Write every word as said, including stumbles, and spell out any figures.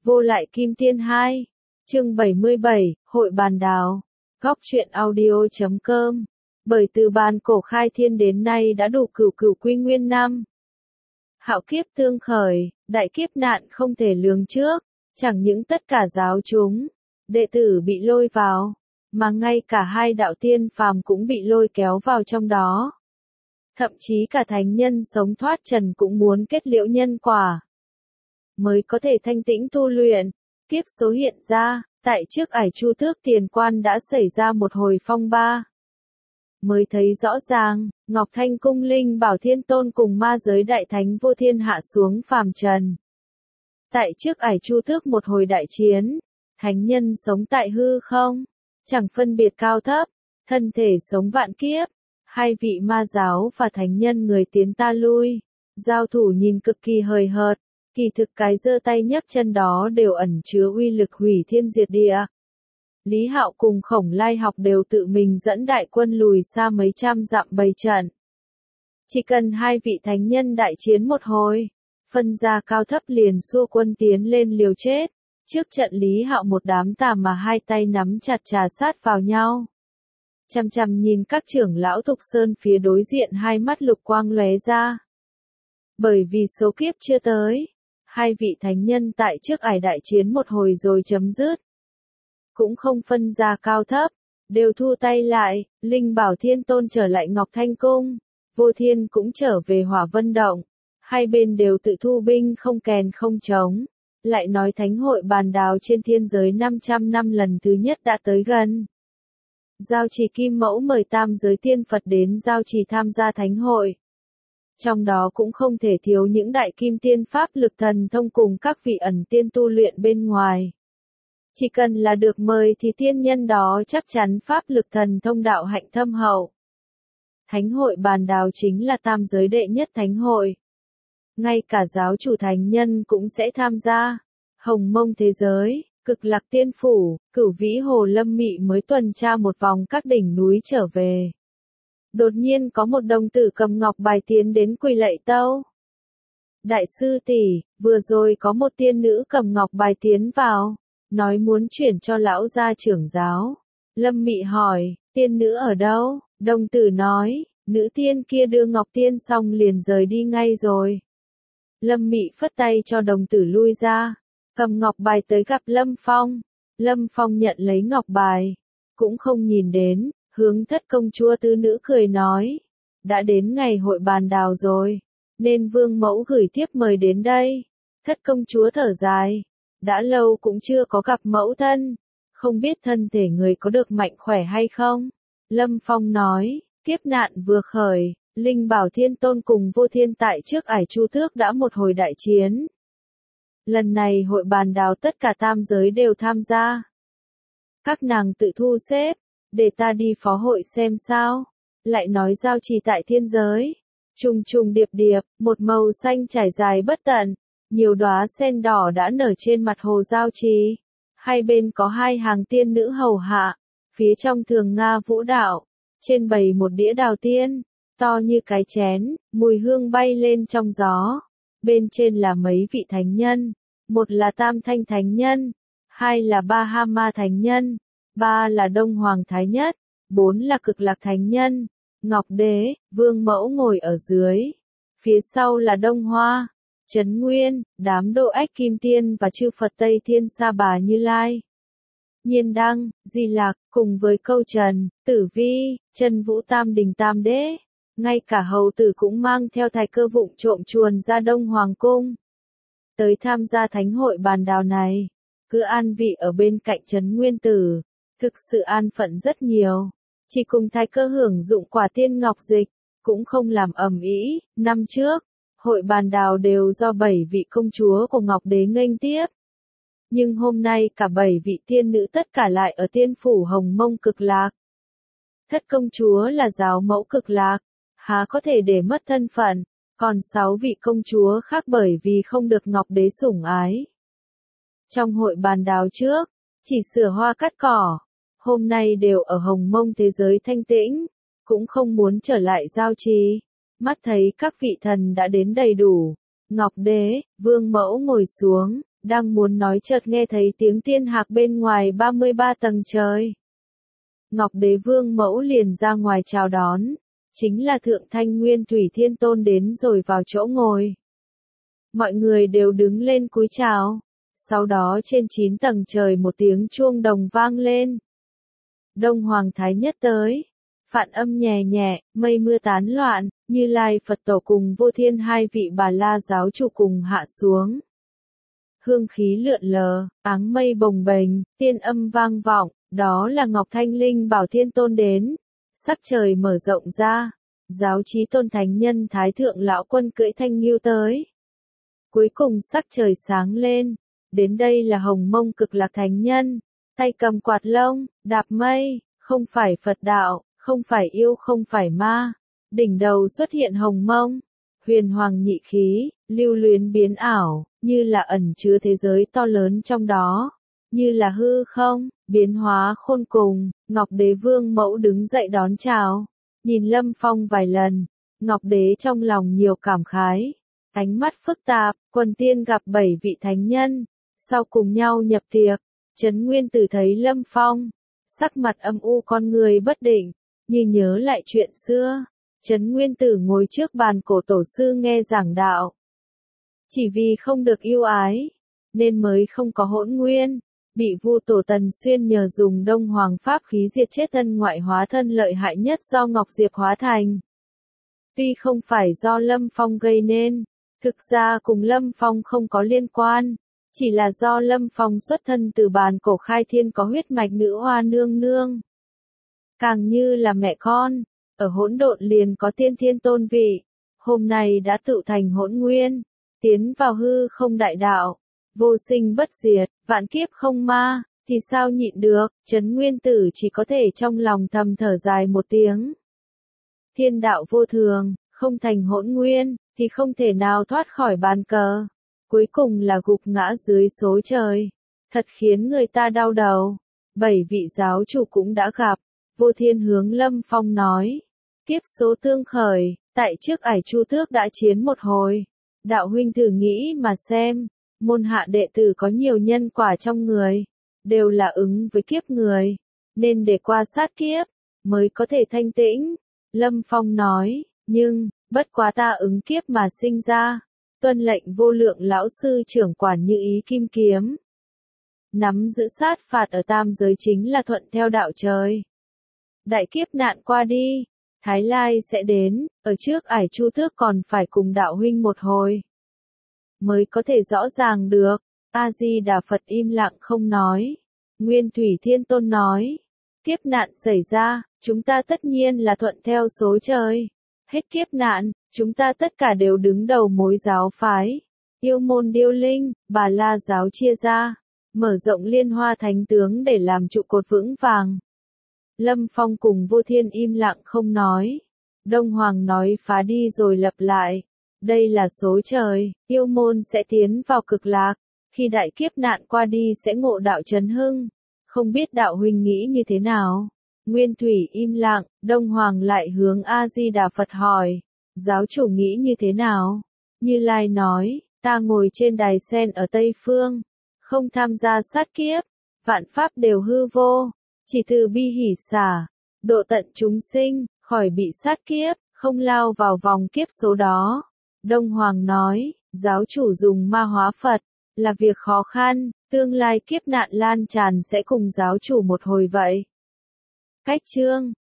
Vô lại kim tiên hai. Chương bảy mươi bảy, Hội bàn đào. Góc truyện audio chấm com. Bởi từ bàn cổ khai thiên đến nay đã đủ cửu cửu quy nguyên năm. Hạo kiếp tương khởi, đại kiếp nạn không thể lường trước, chẳng những tất cả giáo chúng, đệ tử bị lôi vào, mà ngay cả hai đạo tiên phàm cũng bị lôi kéo vào trong đó. Thậm chí cả thánh nhân sống thoát trần cũng muốn kết liễu nhân quả, mới có thể thanh tĩnh tu luyện. Kiếp số hiện ra, tại trước ải Chu Tước Tiền Quan đã xảy ra một hồi phong ba. Mới thấy rõ ràng, Ngọc Thanh Cung Linh Bảo Thiên Tôn cùng ma giới đại thánh vô thiên hạ xuống phàm trần. Tại trước ải Chu Tước một hồi đại chiến, thánh nhân sống tại hư không, chẳng phân biệt cao thấp, thân thể sống vạn kiếp, hai vị ma giáo và thánh nhân người tiến ta lui, giao thủ nhìn cực kỳ hời hợt, kỳ thực cái giơ tay nhấc chân đó đều ẩn chứa uy lực hủy thiên diệt địa. Lý Hạo cùng Khổng Lai Học đều tự mình dẫn đại quân lùi xa mấy trăm dặm bày trận. Chỉ cần hai vị thánh nhân đại chiến một hồi, phân ra cao thấp liền xua quân tiến lên liều chết. Trước trận Lý Hạo một đám tà mà hai tay nắm chặt trà sát vào nhau. Chằm chằm nhìn các trưởng lão Thục Sơn phía đối diện, hai mắt lục quang lóe ra. Bởi vì số kiếp chưa tới, hai vị thánh nhân tại trước ải đại chiến một hồi rồi chấm dứt. Cũng không phân ra cao thấp, đều thu tay lại. Linh Bảo Thiên Tôn trở lại Ngọc Thanh Cung, Vô Thiên cũng trở về Hỏa Vân Động. Hai bên đều tự thu binh không kèn không trống. Lại nói thánh hội bàn đào trên thiên giới năm trăm năm lần thứ nhất đã tới gần. Giao Trì Kim Mẫu mời tam giới tiên Phật đến Giao Trì tham gia thánh hội. Trong đó cũng không thể thiếu những đại kim tiên pháp lực thần thông cùng các vị ẩn tiên tu luyện bên ngoài. Chỉ cần là được mời thì tiên nhân đó chắc chắn pháp lực thần thông đạo hạnh thâm hậu. Thánh hội bàn đào chính là tam giới đệ nhất thánh hội. Ngay cả giáo chủ thánh nhân cũng sẽ tham gia. Hồng Mông thế giới, Cực Lạc Tiên Phủ, Cửu Vĩ Hồ Lâm Mị mới tuần tra một vòng các đỉnh núi trở về. Đột nhiên có một đồng tử cầm ngọc bài tiến đến quỳ lạy tâu. Đại sư tỷ, vừa rồi có một tiên nữ cầm ngọc bài tiến vào, nói muốn chuyển cho lão gia trưởng giáo. Lâm Mị hỏi, tiên nữ ở đâu? Đồng tử nói, nữ tiên kia đưa ngọc tiên xong liền rời đi ngay rồi. Lâm Mị phất tay cho đồng tử lui ra, cầm ngọc bài tới gặp Lâm Phong. Lâm Phong nhận lấy ngọc bài, cũng không nhìn đến, hướng thất công chúa tứ nữ cười nói, đã đến ngày hội bàn đào rồi, nên vương mẫu gửi thiếp mời đến đây. Thất công chúa thở dài, đã lâu cũng chưa có gặp mẫu thân, không biết thân thể người có được mạnh khỏe hay không. Lâm Phong nói, kiếp nạn vừa khởi, Linh Bảo Thiên Tôn cùng Vô Thiên tại trước ải Chu Tước đã một hồi đại chiến. Lần này hội bàn đào tất cả tam giới đều tham gia. Các nàng tự thu xếp, để ta đi phó hội xem sao. Lại nói Giao Trì tại thiên giới, trùng trùng điệp điệp, một màu xanh trải dài bất tận, nhiều đóa sen đỏ đã nở trên mặt hồ Giao Trì. Hai bên có hai hàng tiên nữ hầu hạ, phía trong thường nga vũ đạo, trên bày một đĩa đào tiên, to như cái chén, mùi hương bay lên trong gió. Bên trên là mấy vị thánh nhân, một là Tam Thanh Thánh Nhân, hai là Ba Ha Ma Thánh Nhân, ba là Đông Hoàng Thái Nhất, bốn là Cực Lạc Thánh Nhân. Ngọc Đế, Vương Mẫu ngồi ở dưới, phía sau là Đông Hoa, Trấn Nguyên, đám Độ Ách Kim Tiên và chư Phật Tây Thiên Sa Bà Như Lai, Nhiên Đăng, Di Lạc, cùng với Câu Trần, Tử Vi, Chân Vũ Tam Đình Tam Đế. Ngay cả hầu tử cũng mang theo Thái Cơ vụng trộm chuồn ra Đông Hoàng Cung. Tới tham gia thánh hội bàn đào này, cứ an vị ở bên cạnh Trấn Nguyên Tử, thực sự an phận rất nhiều. Chỉ cùng Thái Cơ hưởng dụng quả tiên ngọc dịch, cũng không làm ầm ĩ. Năm trước, hội bàn đào đều do bảy vị công chúa của Ngọc Đế nghênh tiếp. Nhưng hôm nay cả bảy vị tiên nữ tất cả lại ở tiên phủ Hồng Mông Cực Lạc. Thất công chúa là giáo mẫu Cực Lạc, há có thể để mất thân phận, còn sáu vị công chúa khác bởi vì không được Ngọc Đế sủng ái. Trong hội bàn đào trước, chỉ sửa hoa cắt cỏ, hôm nay đều ở Hồng Mông thế giới thanh tĩnh, cũng không muốn trở lại Giao Trì. Mắt thấy các vị thần đã đến đầy đủ, Ngọc Đế, Vương Mẫu ngồi xuống, Đang muốn nói chợt nghe thấy tiếng tiên hạc bên ngoài ba mươi ba tầng trời. Ngọc Đế Vương mẫu liền ra ngoài chào đón. Chính là Thượng Thanh Nguyên Thủy Thiên Tôn đến rồi vào chỗ ngồi. Mọi người đều đứng lên cúi chào. Sau đó trên chín tầng trời một tiếng chuông đồng vang lên. Đông Hoàng Thái Nhất tới. Phạn âm nhẹ nhẹ, mây mưa tán loạn, Như Lai Phật Tổ cùng Vô Thiên hai vị Bà La giáo chủ cùng hạ xuống. Hương khí lượn lờ, áng mây bồng bềnh, tiên âm vang vọng, đó là Ngọc Thanh Linh bảo Thiên Tôn đến. Sắc trời mở rộng ra, giáo chí tôn thánh nhân Thái Thượng Lão Quân cưỡi thanh nghiêu tới. Cuối cùng sắc trời sáng lên, đến đây là Hồng Mông Cực Lạc Thánh Nhân, tay cầm quạt lông, đạp mây, không phải Phật đạo, không phải yêu không phải ma. Đỉnh đầu xuất hiện hồng mông, huyền hoàng nhị khí, lưu luyến biến ảo, như là ẩn chứa thế giới to lớn trong đó, như là hư không, biến hóa khôn cùng. Ngọc Đế Vương mẫu đứng dậy đón chào, nhìn Lâm Phong vài lần, Ngọc Đế trong lòng nhiều cảm khái, ánh mắt phức tạp. Quần tiên gặp bảy vị thánh nhân, sau cùng nhau nhập tiệc. Trấn Nguyên Tử thấy Lâm Phong, sắc mặt âm u, con người bất định, như nhớ lại chuyện xưa. Trấn Nguyên Tử ngồi trước bàn cổ tổ sư nghe giảng đạo. Chỉ vì không được yêu ái, nên mới không có hỗn nguyên, bị Vu Tổ Tần Xuyên nhờ dùng Đông Hoàng pháp khí diệt chết thân ngoại hóa thân lợi hại nhất do Ngọc Diệp hóa thành. Tuy không phải do Lâm Phong gây nên, thực ra cùng Lâm Phong không có liên quan, chỉ là do Lâm Phong xuất thân từ bàn cổ khai thiên có huyết mạch nữ hoa nương nương. Càng như là mẹ con, ở hỗn độn liền có tiên thiên tôn vị, hôm nay đã tự thành hỗn nguyên, tiến vào hư không đại đạo, vô sinh bất diệt, vạn kiếp không ma, thì sao nhịn được. Trấn Nguyên Tử chỉ có thể trong lòng thầm thở dài một tiếng. Thiên đạo vô thường, không thành hỗn nguyên, thì không thể nào thoát khỏi bàn cờ, cuối cùng là gục ngã dưới số trời, thật khiến người ta đau đầu. Bảy vị giáo chủ cũng đã gặp, Vô Thiên hướng Lâm Phong nói, kiếp số tương khởi, tại trước Ải Chu Tước đã chiến một hồi, đạo huynh thử nghĩ mà xem, môn hạ đệ tử có nhiều nhân quả trong người, đều là ứng với kiếp người, nên để qua sát kiếp, mới có thể thanh tĩnh. Lâm Phong nói, nhưng, bất quá ta ứng kiếp mà sinh ra, tuân lệnh vô lượng lão sư trưởng quản như ý kim kiếm. Nắm giữ sát phạt ở tam giới chính là thuận theo đạo trời. Đại kiếp nạn qua đi, Thái Lai sẽ đến, ở trước Ải Chu Tước còn phải cùng đạo huynh một hồi, mới có thể rõ ràng được. A-di-đà Phật im lặng không nói. Nguyên Thủy Thiên Tôn nói, kiếp nạn xảy ra, chúng ta tất nhiên là thuận theo số trời. Hết kiếp nạn, chúng ta tất cả đều đứng đầu mối giáo phái. Yêu môn Điêu Linh, Bà La giáo chia ra, mở rộng Liên Hoa Thánh tướng để làm trụ cột vững vàng. Lâm Phong cùng Vô Thiên im lặng không nói. Đông Hoàng nói phá đi rồi lặp lại. Đây là số trời, yêu môn sẽ tiến vào cực lạc. Khi đại kiếp nạn qua đi sẽ ngộ đạo chấn hưng. Không biết đạo huynh nghĩ như thế nào? Nguyên Thủy im lặng, Đông Hoàng lại hướng A-di-đà Phật hỏi. Giáo chủ nghĩ như thế nào? Như Lai nói, ta ngồi trên đài sen ở Tây Phương. Không tham gia sát kiếp. Vạn pháp đều hư vô. Chỉ từ bi hỷ xả, độ tận chúng sinh, khỏi bị sát kiếp, không lao vào vòng kiếp số đó. Đông Hoàng nói, giáo chủ dùng ma hóa Phật, là việc khó khăn, tương lai kiếp nạn lan tràn sẽ cùng giáo chủ một hồi vậy. Cách chương